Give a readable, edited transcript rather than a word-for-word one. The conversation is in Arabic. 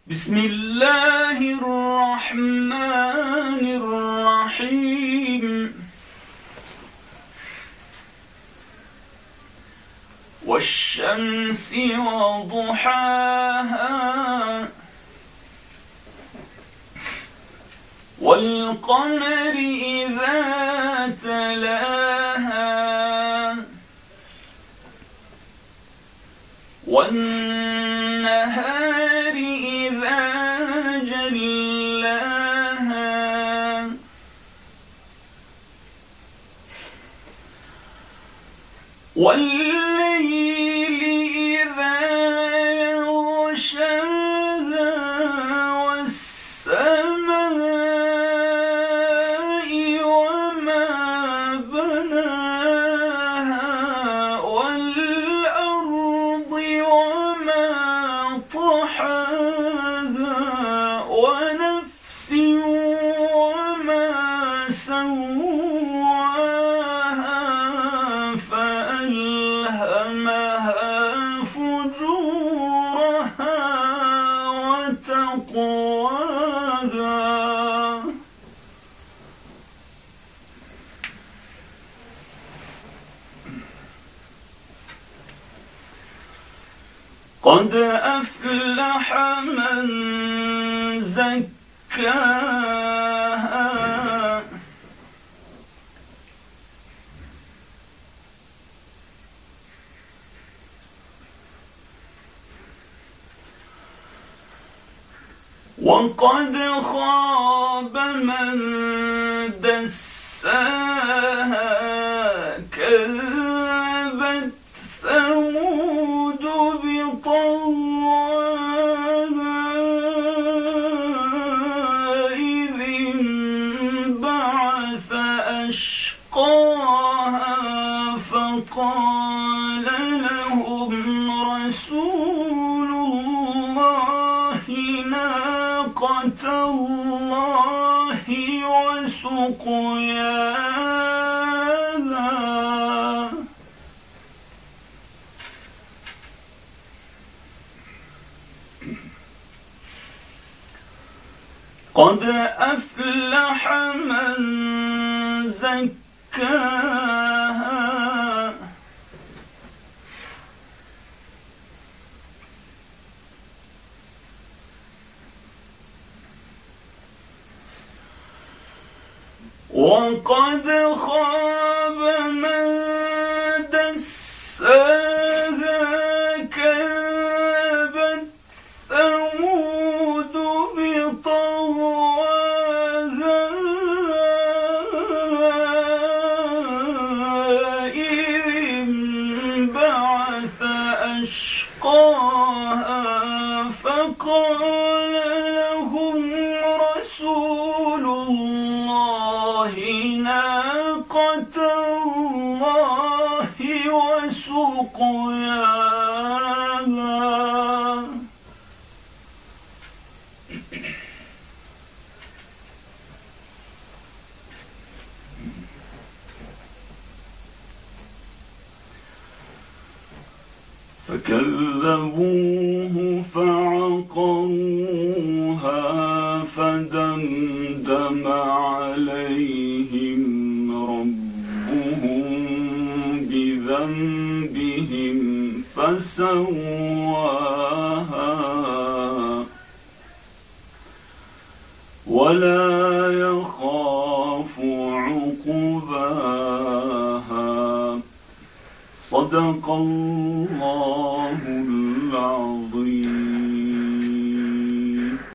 بسم الله الرحمن الرحيم. والشمس وضحاها والقمر إذا تلاها والنهار إذا جلاها والليل إذا يغشاها والسماء وما بناها والأرض وما طحاها ونفس وما سواها فألهمها فجورها وتقواها. قد أفلح من زكاها وقد خاب من دساها. كذبت ثمود بطغواها إذ انبعث أشقاها فقال لهم رسول الله ناقة الله وسقياها. قد أفلح من زكاها وقد خاب من دساها. كذبت ثمود بطغواها إذ انبعث أشقاها فقال لهم رسول الله ناقة الله وسقياها. فكذبوه فعقروها فدمدم عليهم ربهم بذنبهم فسواها ولا يخاف عقباها. صدق الله